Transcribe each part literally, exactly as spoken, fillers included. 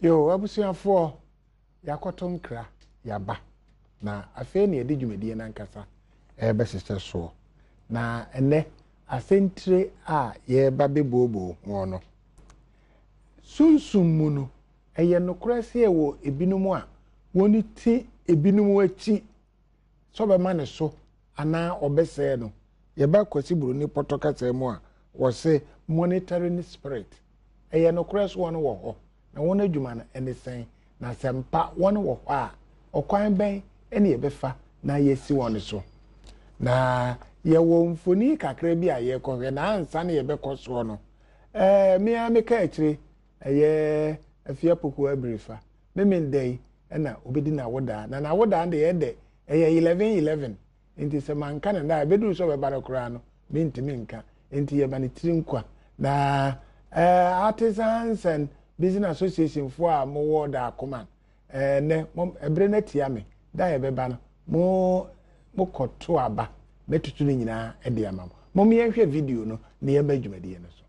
Yo, abusuafo yakoto nkra yaba na afei na yedi dwumadi na nkasa e be sister so na ene asentire a ye ba bebobo ho no sunsum mu no eye nokora se ewo ebinumu a woni ti ebinumu achi so be ma ne so ana obese no ye ba kwasi buru ni potoka temu a wo se monitoring spirit eye nokora so wono wo ho na wona adwuma na ene sen na sempa wono wo ho a okwan ben ene ye befa na yesi won so na ye wo mfoni kakra bi a ye kohwe na ansa na ye bekoso no eh me a me ka akire eye afia poku abrifa me me ndai na obedi na woda na na woda nde ye de eye eleven eleven enti se manka na na bedu so be bara kura no me ntimi nka enti ye bani trinkwa na eh artisans and business association for a mo woda akoma eh ne ebre na tia me da ye beba no mo mo koto aba metutu ni nyina e de amam mo me hwe video no ne ye ba dwumade ye no so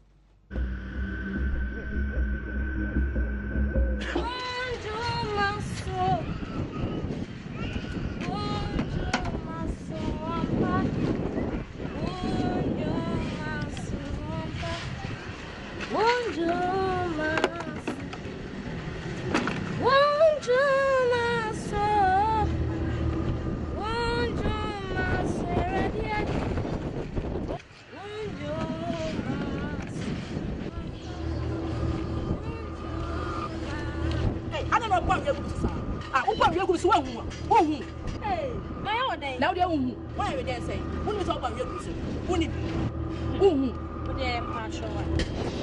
Hey, my own day. Now, they're why are they saying? When we talk about your person, who need who? But they're partial one.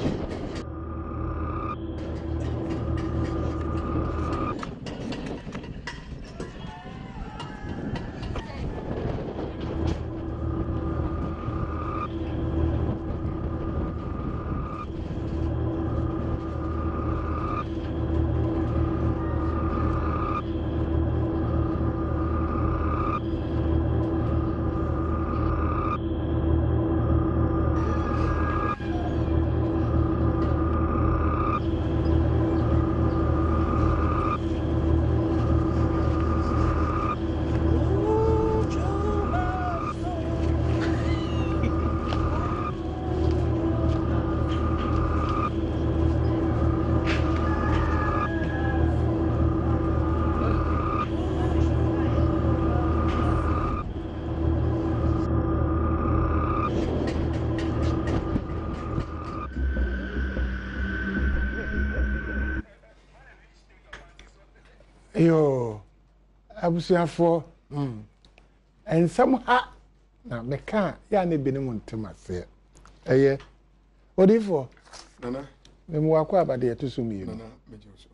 Yo abusuafo mm ensam ha na meka ya na benim ntemase eye odifo nana memu akwa abade etosumi yi nana mejoso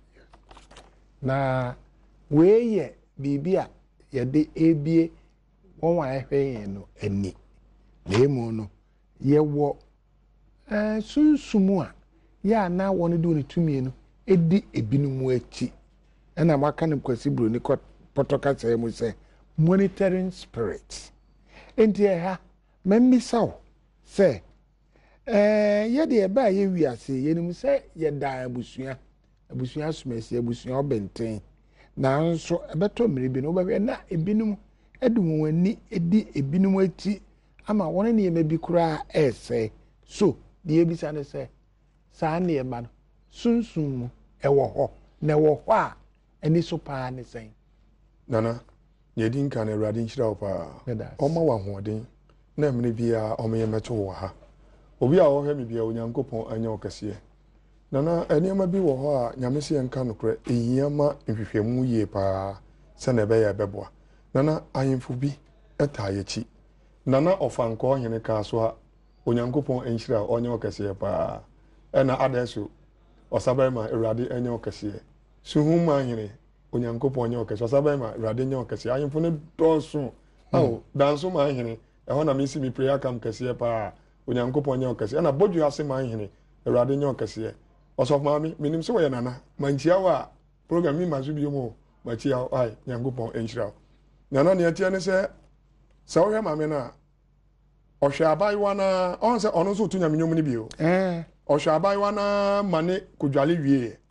na weye bibia ye de ebie won wa ehwe no ani lemu no ye wo eh sunsumu a ya na won de onitumi no edi ebinumu achi ena maka ne kwasi bro ni potoka say mu say monitoring spirit enti ha memmisaw say eh ye de ba ye wiase ye nim say ye da abusua abusua somesi abusua obenten na nso ebeto miribi no obehwe na ebinum edum wani edi ebinum ati ama won ne yema bi kura ese so de ebisa ne say saa ne yema no sunsun ewo ho na ewo ho a eni so pa ne sen nana yedi nka na awurade nhyira wo pa oma wa hoden na mene bia omeye meto wo ha obi a wo hwe me bia onyankopon anya okase nana enema bi wo ho a nyamese nka nokre ehiyama nhwehwemu yie pa se na be ya beboa nana ayemfo bi eta yechi nana ofanko ohene ka so a onyankopon enhyira onya okase pa ena adeso osabema awurade anya okase suhuma hire onyankopon nya okese osabema rade nya okese ayemfo ne donso awo danso ma hire e ho na me si mi prayer kam kese pa onyankopon nya okese na bodu ase ma hire rade nya okese osof mami minim se we nana manchia wa program mi mazu bi mo machia ai nyankopon enhyira nana ne atia ne se sa wo mami na ohwe abai wana on se ono so tunya menyom ne bio eh ohwe abai wana mane kodwale wie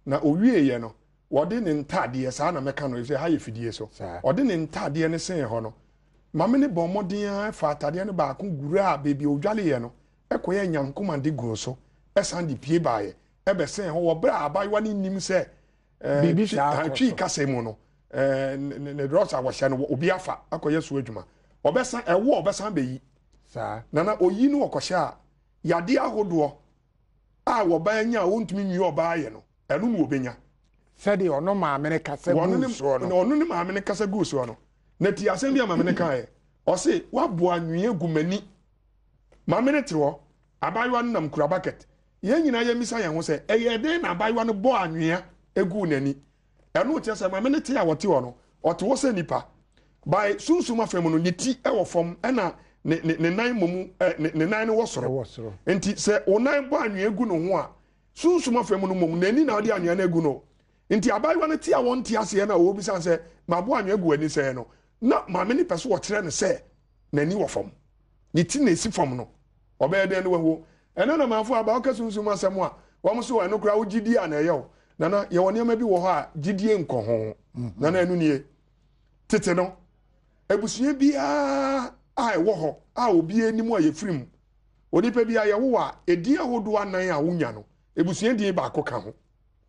na owie ye no wode ne ntade saa na meka no say ha ye fidie so wode ne ntade ne sen ho no mame ne bon modin fa atade ne ba ko gura bebi odwale ye no ekoye nyankoma de gu so esan de pie baaye ebe sen ho wo bra abayiwa ne nim se bibi sha twi kase mu no eh ne rosa wo hye no obi afa akoye so adwuma obesan ewo obesan beyi saa nana oyi no okohye a yade ahodo a wo ba nya wontumi nwi oba ye no enu mu obenya sɛde ɔno maame ne kasa gu so no ɔno ne maame ne kasa gu so no na ti asɛm bi a maame ne kae ɔse wabo anwie gu mani maame ne te hɔ abayiwa no nam kura bucket yɛn nyinaa yɛ misa yɛn ho sɛ ɛyɛ den na abayiwa no bɔ anwea egu n'ani ɛno kyerɛ sɛ maame ne te a wɔte hɔ no ɔte hɔ sɛ nipa by sunsum afɛm no ne ti ɛwɔ fam ɛna ne ne ne nan momu ɛ ne ne nan no wɔ soro nti sɛ onan bɔ anwea gu no ho a sunsum afɛm no mom n'ani na ɔde anwea no egu no nti abayiwa no te a wɔn te ase na obi san sɛ ma bɔ anwea gu ani sɛ no na maame ne pɛ so wɔkyerɛ ne sɛ n'ani wɔ fam ne ti na esi fam no ɔbɛyɛ den no wɔ ɛna na manfo aba ɔka sunsum asɛm a wɔn so ɛno kora wogidie a na ɛyɛ wo nana yɛwɔ nneɛma bi wɔ hɔ a gidie nkɔ ho nana ɛno nie tete no abusua biara a ɛwɔ hɔ a obi anim a yɛfiri mu onipa bi a yɛwo a ɛdin ahodoɔ anan a wonya no abusua din baako ka ho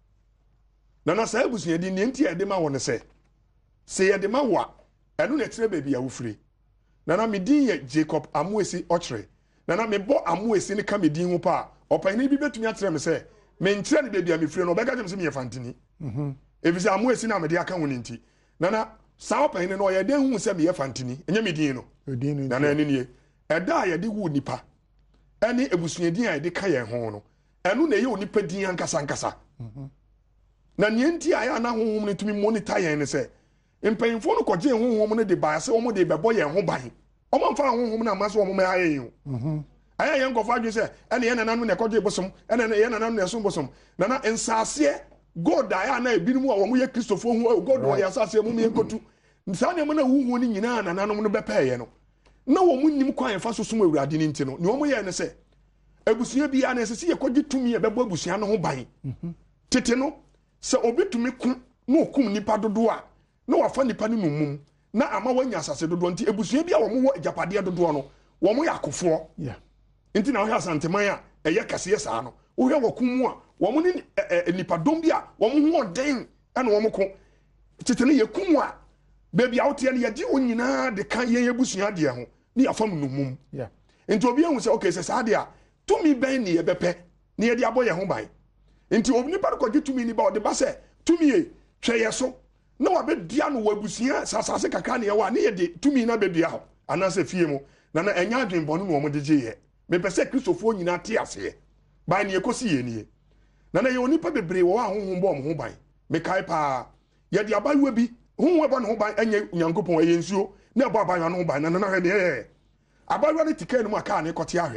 nana saa abusua din ne nti a yɛde ma wɔ ne sɛ sɛ yɛde ma wɔ a ɛno na ɛkyerɛ baabi a wofiri nana me din yɛ Jacob Amuesi Ɔkyere nana me bɔ Amuesi ne ka me din ho pa a ɔpanyin bi betumi akyerɛ me sɛ me nkyerɛ ne baabi a me firi no ɔbɛka kyerɛ me sɛ me yɛ fantini mhm efisɛ Amuesi na me de aka ho ne nti nana saa ɔpanyin no ɔyɛ den hu sɛ me yɛ fantini ɛnyɛ me din no nana ɛne nie ɛda a yɛde wu nipa ɛne abusua din a yɛde ka yɛn ho no ɛno na ɛyɛ onipa din ankasa ankasa mhm na ne nti a yɛ ana honhom ne tumi monitor yɛn ne sɛ mpanyinfo no kɔgye honhom no de ba sɛ wɔn de bɛbɔ yɛn ho ban wɔn mfa honhom no ama sɛ wɔn mɛ ayɛ yɛn mhm ayɛ yɛn nkɔfo adwe sɛ ɛne yɛn nananom na ɛkɔgye bosom ɛne yɛn nananom na ɛso bosom nana nsaaseɛ god a yɛ ana ebinom a wɔn yɛ kristofo ho god wɔ yɛ asase mu yɛn kotu saa nneɛma na wuhu no nyinaa nananom no bɛpɛɛ yɛn no na wɔn nim kwan yɛn fa so som awurade ne nti no ne wɔn yɛ ne sɛ abusua bi a na ɛsɛ sɛ yɛkɔgye tumi yɛ bɛbɔ abusua no ho ban tete no sɛ obi tumi kum na okum nipa dodo a na wafa nipa no numum na ama wanya asase dodo nti abusua bi a wɔn wɔ agyapadeɛ dodo no wɔn yɛ akofoɔ nti na wɔhɛ asanteman a ɛyɛ kɛseɛ saa no wohɛ wɔkum mu a wɔn ne nipa dɔm bi a wɔn ho ɔden ɛna wɔn ko tete no yɛkum a beebi a woteɛ no yɛgye wɔn nyinaa de ka yɛn abusua deɛ ho ne yɛfa mu numum nti obi ehu sɛ okay sɛ saa deɛ a tumi bɛn ne yɛbɛpɛ ne yɛde abɔ yɛn ho ban nti obi nipa no kɔgye tumi ni ba ɔde ba sɛ tumi yɛ hwɛ yɛ so na wabɛdua no wɔ abusua sasase kakra ne yɛwɔ a ne yɛde tumi na bɛdua hɔ anaasɛ fie mu na na ɛnya adwenbɔne na wɔn de gye yɛ mepɛ sɛ kristofoɔ nyinaa te aseɛ ban ne yɛkɔsi yɛ nie na na yɛ onipa bebree wɔ hɔ a honhom bɔ ɔmo ho ban mekae paa yɛde abayewa bi honhom bɔ ne ho ban ɛnyɛ nyankopɔn ɛyɛ nsuo na ɛbɔ abayewa no ho ban na na hwɛ deɛ abayewa no te kaa no mu a kaa ne kɔte ahwɛ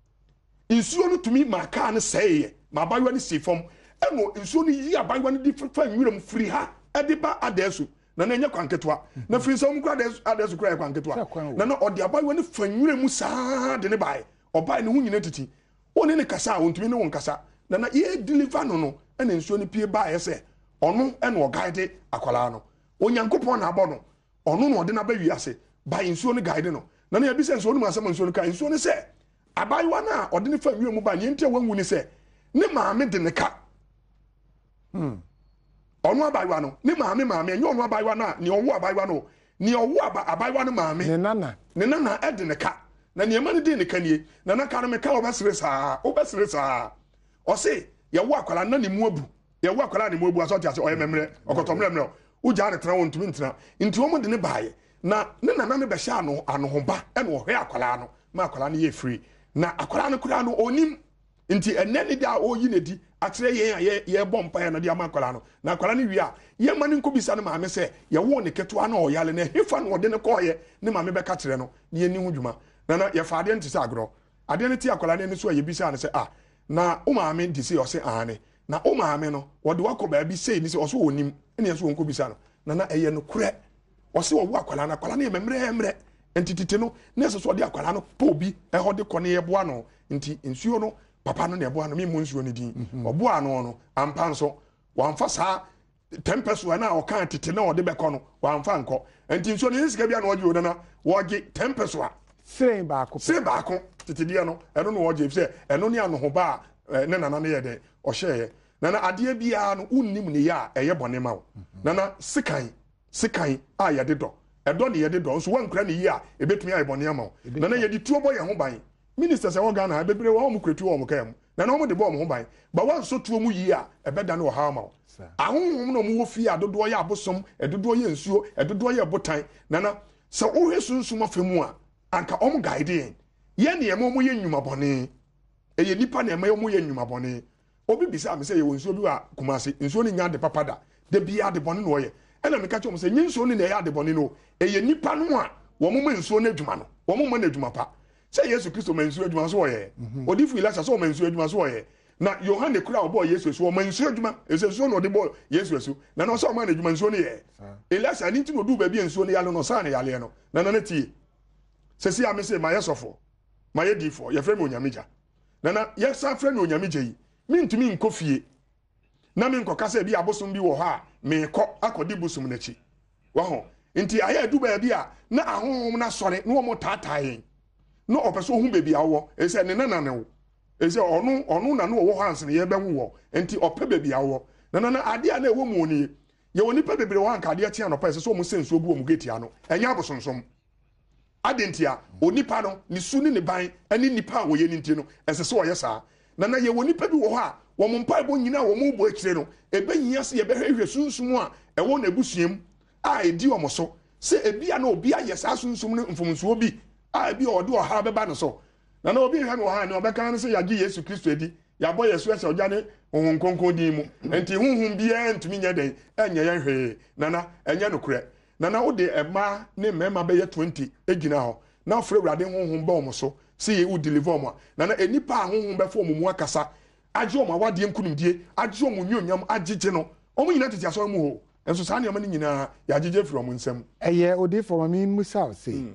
nsuo no tumi ma kaa no sɛeɛ ma abayewa no si fam ɛno nsuo no yi abayewa no di fa nwuram firi ha ɛde ba adɛso na na nyɛ kwanketewa na firi sɛ ɔmo kora adɛso kora yɛ kwanketewa na na ɔde abayewa no fa nwuram saa de ne bae ɔbae ne ho nyina titi ɔne ne kasa a ɔntumi ne wɔn kasa na na yɛ deliver no no ɛna nsuo no pie baeɛ sɛ ɔno ɛna ɔguide akwaraa no onyankopɔn na abɔ no ɔno na ɔde no aba wiase bae nsuo no guide no na na yɛbi sɛ nsuo no mu asɛm nsuo no ka nsuo no sɛ abayewa no a ɔde ne fa nwuram ba ne ntia wanwu ne sɛ ne maame de ne ka hmm ɔno abayewa no ne maame maame ɛnyɛ ɔno abayewa no a ne ɔwo abayewa no ne ɔwo abayewa no maame ne nana ne nana ɛde ne ka na nneɛma no de ne ka nie na na ka no me ka ɔbɛsere saa ɔbɛsere saa ɔse yɛwo akwala na ne mu abu yɛwo akwala ne mu abu asɔ te ase ɔyɛ memmerɛ ɔkɔtɔmmerɛ mmerɛ wogya ne tena wɔ ntumi ntena nti wɔn de ne baayɛ na ne nana no bɛhyɛ ano anohoba ɛna ɔhwɛ akwala no ma akwala no yɛ firi na akwala no kura no onim nti ɛnɛ ne da ɔyi ne di akyerɛ yɛn a yɛbɔ mpaeɛ no de ama akwala no na akwala no wie a yɛma ne nkɔbisa no maame sɛ yɛwo ne ketewa no ɔyale na hefa no ɔde ne kɔɔyɛ ne maame bɛka kyerɛ no ne yɛni ho dwuma na na yɛfa adeɛ nte sɛ agorɔ adeɛ no te akwala no ani so a yɛbisa no sɛ ah na wo maame di sɛ ɔse aane na wo maame no wɔde wakɔ baabi sei ni sɛ ɔso wɔnim ɛne yɛso wɔn nkɔbisa no na na ɛyɛ no korɛ ɔse wɔwo akwala no akwala no yɛ mmerɛ mmerɛ nti tete no na ɛsɛ so ɔde akwala no pɔ bi ɛhɔ de kɔ ne yɛboa no nti nsuo no papa no na ɛboa no memu nsuo no din ɔboa no no ampa nso wamfa saa ten peso na o kan tete na o de beko no wamfa nko enti nsuo ne sika bia na oje odana woge ten peso a sire baako sire baako tete dia no eno no oje se eno ne ano ho ba ne nana ne ye de o hye nana ade bia no unnim ne ya eye bone ma wo nana sikan sikan a ye de do edo ne ye de do so wankura ne yi a ebetumi aye bone ma wo nana ye di tuo boye ho ban minister se wo Ghana bebre wo mo kretu wo mo kam nana wo mo de bo mo ho ban ba wan so tuo mu yi a ebeda ne wo ha ma wo ahonhom no mo wo fi adodo ye abosom edodo ye nsuo edodo ye botan nana se wo hwe sunsum afemu a anka om guide ye ne ye mo mo ye nnwuma bone eye nipa na ema ye mo ye nnwuma bone obi bisa me se ye wo nsuo bi wa kumase nsuo ni nya de papada de bia de bone no ye ena me ka cho mo se nsuo ni na ya de bone no eye nipa no a wo mo nsuo na adwuma no wo mo na adwuma pa se Yesu Kristo man nsuo adwuma so ye odifu ilasa so man nsuo adwuma so ye na Yohane kura obo Yesu esu o man nsuo adwuma esu no de bo Yesu esu na no so man adwuma nsuo ne ye Elasa ni ntino du ba bi nsuo ne yale no sa ne yale no na na tie se si ame se ma yesofo ma ye difo ye frɛ me onyamija na na ye sa frɛ me onyamija yi mi ntumi nkofie na mi nkoka se bi abosom bi wo ha me kɔ akɔdi busum na chi wa ho nti aye du ba bi a na ahonhom na sɔre na wo taataa no opeso hu bebi awo e se ne nana ne wo e se onu onu na no wo hands ne ye be wo enti ope bebi awo na na ade a na ewo mu oni ye woni pe bebi wo anka ade tia no pa se so mu senso bu o mu getia no enya abosonsom ade ntia onipa no ni su ni ne ban ani nipa wo ye ni nti no ese so ye saa na na ye woni pe bi wo ha wo mu mpa bo nyina wo mu bo akire no e be nyia se ye be hwehwe sunsum a e wo na ebusuem a edi o mo so se ebia na obi aye saa sunsum ne mfomsuo bi a bi o de o ha beba no so na na obi hwa me o ha ne obeka no se ya gi Yesu Kristo edi ya boy Yesu ese oja ne ohun konkon di mu enti hunhun bia ntumi nya den enya yan hwe na na enya no kure na na wo de ema ne mema be ye twenty egina ho na ofre wrade hunhun ba omo so se ye u deliver omo na na enipa hunhun be fo omo mu akasa age omo awade nkunimdie age omo nyonyam agege no omo nyina tete aso mu ho enso sa ne omo ne nyina ya agege firi omo nsam eye odi for mami musa say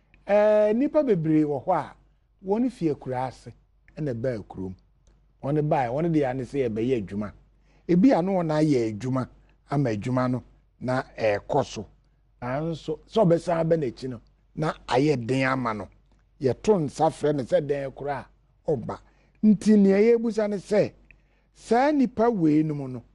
eh nipa bebre wo ho a woni fie kura ase ene ba kurom woni ba woni de ane se e be ye adwuma ebi ano na ye adwuma ama adwuma no na e koso anso so be san be na chi no na aye den ama no ye to nsa frɛ ne se den kura oba nti ne ye busa ne se sa nipa we no no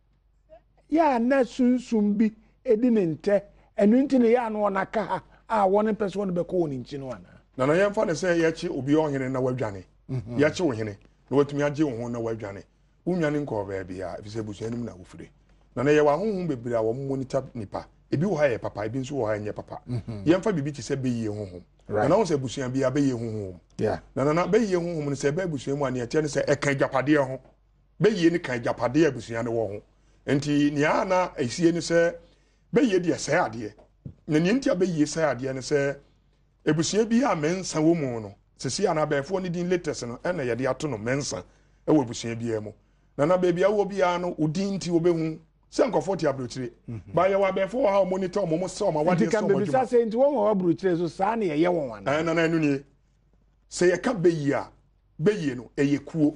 ya na sunsum bi edi ne nte enu nti ne ya no na ka ha a woni person no be ko woni nchi no ana na na yemfa ne se ye chi obi ohene na wadwane ye chi ohene na watumi age wo na wadwane unwane nko ba bia efise busu anim na wofire na na ye wa honhom bebre a wo monitor nipa ebi wo ha ye papa ebi nso wo ha nye papa yemfa bibi ti se be ye honhom na na wo se busu bia be ye honhom yeah na na na be ye honhom ne se be busu mu ane ete ne se e kan japade ho be ye ne kan japade e busu ane wo ho enti ni ana esie ne se be ye de se ade na ni ntia be ye se ade ne se ebusia bi a mensa wo mu no sesi ana befo ni din latest no ena ye de ato no mensa e wo ebusia bi e mu na na baby awo bi a no udin nti wo behu se nkofo ti abrotire ba ye wa befo ha monitor mo mo se o ma wade so mo mo sa se nti wo wo abrotire so sa na ye won wan na na anu ni se ye ka beyi a beyi no e ye kuo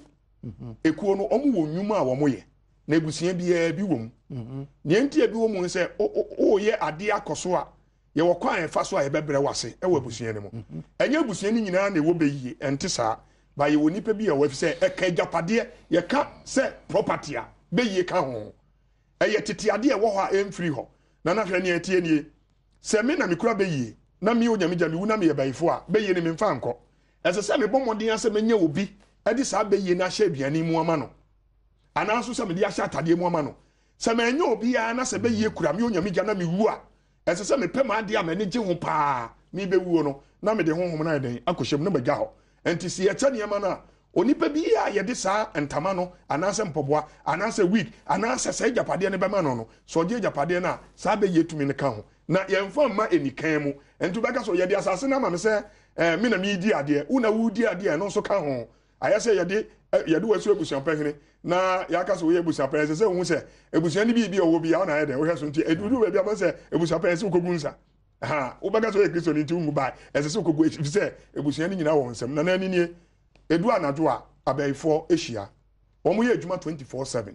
ekuo no omo wo nwuma a wo mo ye na ebusia bi e bi wo mu ne ntia bi wo mu se o ye ade akoso a ye wo kwan fa so a ye bebre wase e wo abusua ne mo enye abusua ni nyina na e wo beyi ente saa ba ye woni pa bi a wo fi se e ka japade ye ka se property a beyi ka ho e ye tete ade e wo ho a emfiri ho na na hwe ne etie nie se me na me kura beyi na me onyame gya me wu na me ye bayifo a beyi ne me mfa nko ese se me bomoden ase me nya obi e di saa beyi na hye aduane mu ama no ana so se me di ahye atade mu ama no se me nya obi a na se beyi kura me onyame gya na me wu a ese se me pɛ ma ade a me ne gye ho paa me be wuo no na me de honhom na den akohyem no bagya ho enti si ye tane ma na onipa bi a ye de saa entama no anase mpoboa anase week anase se japade ne be ma no no so je japade na saa be yetumi ne ka ho na ye mfa ma enikan mu enti beka so ye de asase na ma me se eh me na me di ade una wudi ade no so ka ho ayase ye de ye de wasu ebusuan pahene na ya ka so ye ebusuan pahene se hu se ebusuan ni bi bi owo bi ya na ye de wo hwe so nti edudu be bia ma se ebusuan pahene se kogunsa ha wo beka so ye Kristo ni nti ungu ba ese se kogu efi se ebusuan ni nyina wo nsem na na ni nie edu anajo a abaifo ehia wo mo ye adwuma twenty-four seven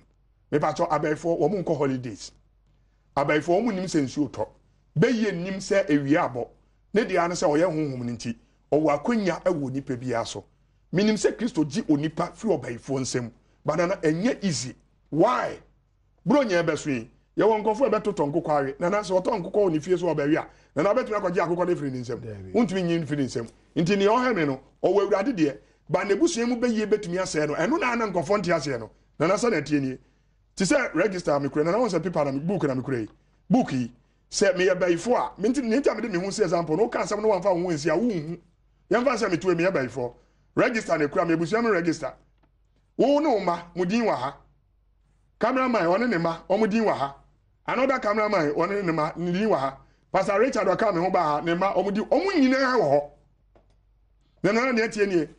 me pa cho abaifo wo mu nko holidays abaifo wo mu nim se nsuo to be ye nim se ewia abo ne dia no se oye honhom nti owo akonya ewo nipa bia so minim se Kristo gi onipa fi obaifo nsem banana enye easy why bro nya beso yi ye won nkofo e beto tonko kware na na se oto nkoko oni fie so obawi a na na betumi akogye akoko de firi nsem untumi nyin firi nsem nti ne oheme no owo awurade de ba nebusu mu be ye betumi ase no eno na na nkofo nti ase no na na se na tie ni ti se register me kure na na won se paper na me book na me kure book yi se me ye baifo a me nti nti me de me hu se example no kan sam no wan fa hu nsi a hu hu ye mfa se me tuwe me ye baifo register ne kura me busu me register wo no ma mudin wa ha cameraman one ne ma omudin wa ha another cameraman one ne ma ndin wa ha Pastor Richard waka me ho ba ha ne ma omudi omu nyina ha wo ho na na na tie nie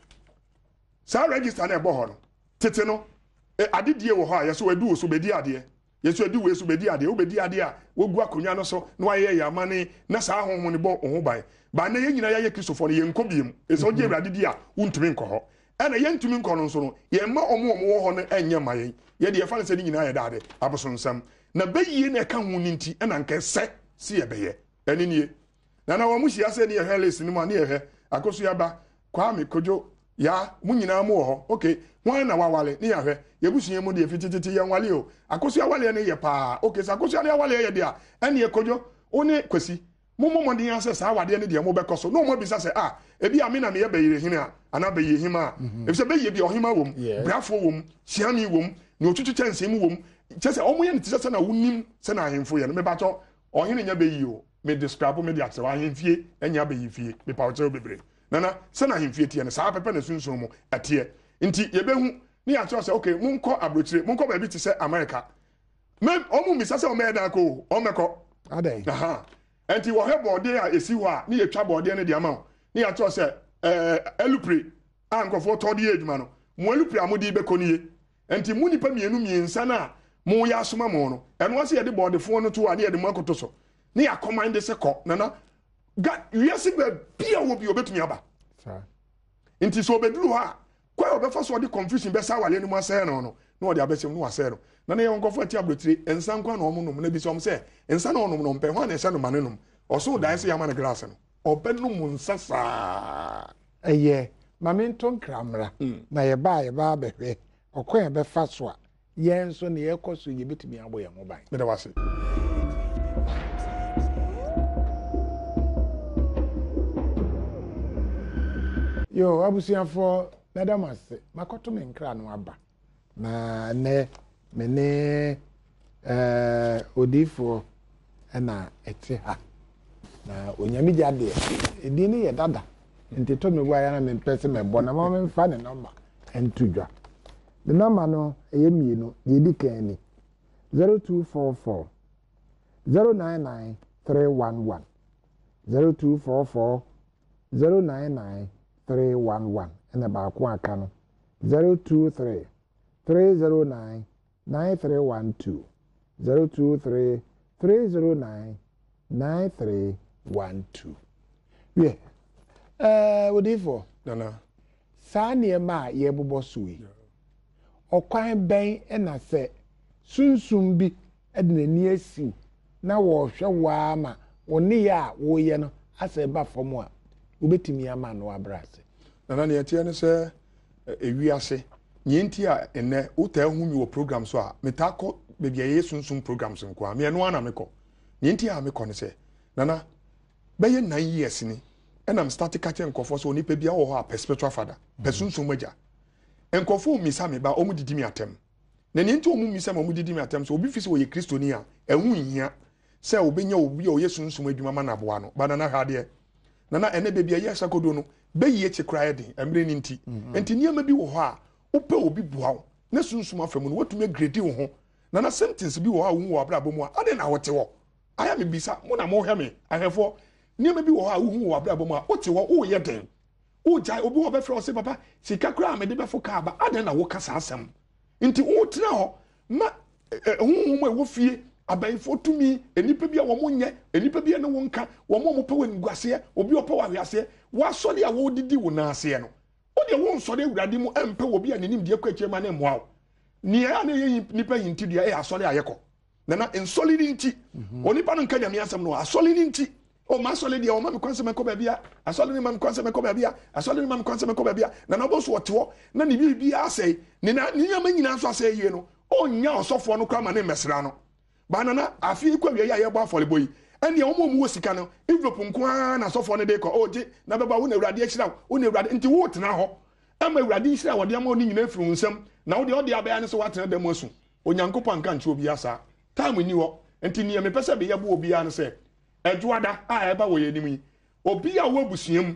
sa register na ebo ho no tete no adedie wo ho a yeso wadu wo so bedi ade yeso adu wo so bedi ade wo bedi ade a wogu akonya no so na waye ya mane na sa ho ho ne bo ho ban ba na ye nyina ya ye Kristofo ne ye nkobiem eso je urade di a untumi nkọ ho ana ye ntumi nkọ no so no ye ma omo omo wo ho no enye ma ye ye de ye fa ne se ni nyina ye dade abosonsam na bayie na ka hu ni nti ana nka se si ye beye eni nie na na wo mu hia se ne ye heles ni mu ne ye he akoso ya ba kwa me kojo ya mu nyina mu ho okay wan na wawale ne ya he ye busuye mu de fitititi ye nwale o akoso ya wale ne ye pa okay sa akoso ya wale ye de a eni ye kojo oni kwesi mu mu modin ase sa wade ne de mo bekoso no mo bisa se ah ebi ami na me ye beye hin a ana beye hin a e se beye bi ohima wom brafo wom siami wom ne otutu chanse mu wom chese omo ye ne tise na wonim se na ahemfo ye no me ba to ohine nya beyi o me describe me de akse wa ahemfie enya beyi fie me pa oche bebre nana se na ahemfie tie ne sa pepe na sunsun mu atie nti ye behu ni ya cho se okay munko abrochire munko ba bi ti se America me omo mi sase o me da ko o meko adai aha enti wo he bode a esi ho a ni ye twa bode ne de ama ni ya cho se eh elupre ankofo to de edwuma no mo elupre amodi be koniye enti mu nipa mienu miensa na mo ya asoma mo no eno ase ye de bode fo no to a ne ye de mo akoto so ni ya command se ko nana ga wiase be bia wo bi obetumi aba sa nti so obeduru ha kwa obefa so de confusion be sa wale ni mo ase no no na ode abesem no ase no na na ye nkofo ati ablotire ensa nkwa na omo no na bi so om se ensa na onom no mpe ho na ensa no manenum oso dan se yama na glass no obenum nsasa eye maminton kramra na ye ba ye ba behwe okwan be fa so a ye nso ne ye koso ye betimi abo ye ho ban me da wase yo abusiafo nadamase makoto me nkra no aba na ne me ne eh odifo na ete ha na onyami jade edi ni ye dada nti to me gwa ya na me pese me bo na ma me fa ne number entudwa the number no eye mienu ye di kan ni zero two four four zero nine nine three one one zero two four four zero nine nine three one one and ba ko aka no zero two three three zero nine nine three one two zero two three three zero nine nine three one two yeah eh wodifo nana saa ne ma ye bobo suwi okwan ben na se sunsum bi edna ni asiw na wo hwe wa ma woni ya wo ye no ase ba fom a obetimi ama no abrase nana ne atie ne se ewiase nyenti a ene uta hu mi wo program so a metako bebia ye sunsum programs nko a me no ana meko nyenti a meko ne se nana beye nine years ni and I'm starting catching nkofo so onipa bia wo ho a spiritual father pesunsum magya nkofo misa me ba omu didi mi atem na nyenti omu misa ma omu didi mi atem so obi fi se wo ye kristoni a ehu hia se obenya obi a wo ye sunsum adwuma ma na boa no banana hade nana ene bebia ye sakodo no beyi che krae den emre ni nti enti niam bi wo ho a upe obi bua wo na sunsum afam no watumi grade wo ho nana sentence bi wo ha wo wo abra bomu a ade na wote wo aya me bisa mo na mo hwe me ahefo niam bi wo ha wo wo abra bomu a wote wo wo ye den wo jai obi wo be fro se papa sika kra me de be fo ka ba ade na wo kasa asem nti wo tena ho ma huhu mo wo fie abaifo tumi enipa bia wo monye enipa bia ne wo nka wo mo mo pe wanguase obi opa wa hwase wa sori a wo didi wo na ase no o de wo nsori awurade mu empe wo bia nenim de akwache ma ne moa ni ya na ye nipa yinti dua e asole ayeko na na ensole ni nti onipa no nka nyame asem no asole ni nti o ma asole dia o ma me kwanse me ko ba bia asole ni ma me kwanse me ko ba bia asole ni ma me kwanse me ko ba bia na na boso wotewo na ni bibia asai ni na ni nyama nyina so asai yie no o nya osofo no kwa ma ne mesra no ba na na afi kwa wie ya ye bo afole boyi ene omo mu wosika no envelope nko na asofo no de ko oje na beba wo na urade akira wo na urade nti wo tena ho ama urade nhira wo de ama oni nyina afiri nsam na wo de odi abaya ne so watena dem asu onyankopon anka nche obi asa time ni wo nti ni me pese be ye bo obi an se ejuada a eba wo ye nimi obi a wo abusuam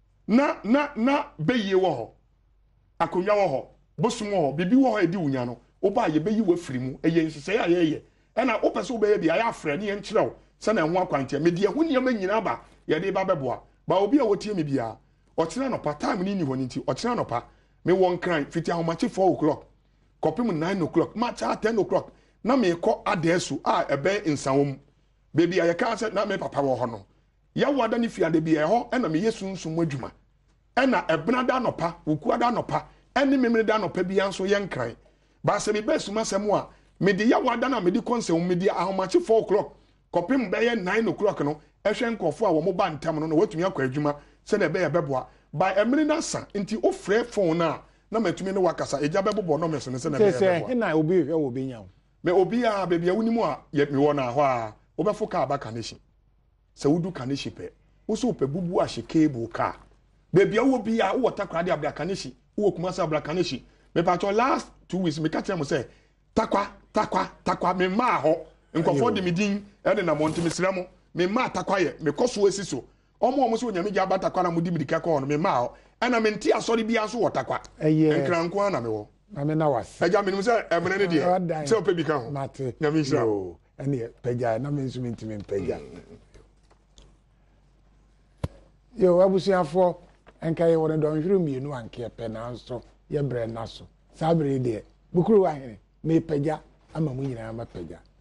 na na na beye wo ho akonwa wo ho bosum wo ho bibi wo ho edi wunya no oba ye beyi wo afiri mu eye nsese ya ye ye ena wo pese wo be ye bia ya afre ne ye nkyerɛw se na ho akwante me de ho niam nyina ba ye de ba beboa ba obi a wotie me bia ọchịna nọpa time ni ni ho nti ọchịna nọpa me won kran fiti ahomachi four o'clock kopim nine o'clock ma cha ten o'clock na me kọ adesu a ebe nsanwom baby aye ka se na me papa wo ho no ya wada ni fiade bi e ho e na me yesunsun adwuma e na ebena da nọpa woku da nọpa ene memre da nọpa bi anso ye nkran ba se me besu masem a me de ya wada na me de konsem me de ahomachi four o'clock kopim be ye nine o'clock no ehwe nkofo a wo mo ba ntam no na watumi akọ adwuma se na be ya beboa by emri na sa nti o frɛ phone na na matumi ne wakasa eja bebobo no mese ne se na be ya beboa se na obi hwe obi nya me obi a baby awuni mu a ye me wona ho a obefo ka aba kanehyi se wudu kanehyi pe wo so pe bubu a hye cable ka baby awo bi a wo takwa de abra kanehyi wo kuma sa abra kanehyi me patcho last two weeks me ka tell mo say takwa takwa takwa me ma ho nkofo de medin e de na monti mesra mo me ma takwa ye me koso asiso omo omo so nyame gya batakwa na mudi bidika ko no me ma ho ana me nti asori bia so wotakwa enkranko na me wo na me na was eja me se emene ne de se ope bika ho mate nyame hira o ene pagya na me nso me ntimi pagya yo abusuafo enka ye wona don hwiru mienu anke pe na nso ye bre na so sabre de bukuru wa hene me pagya ama mu nyina ma pagya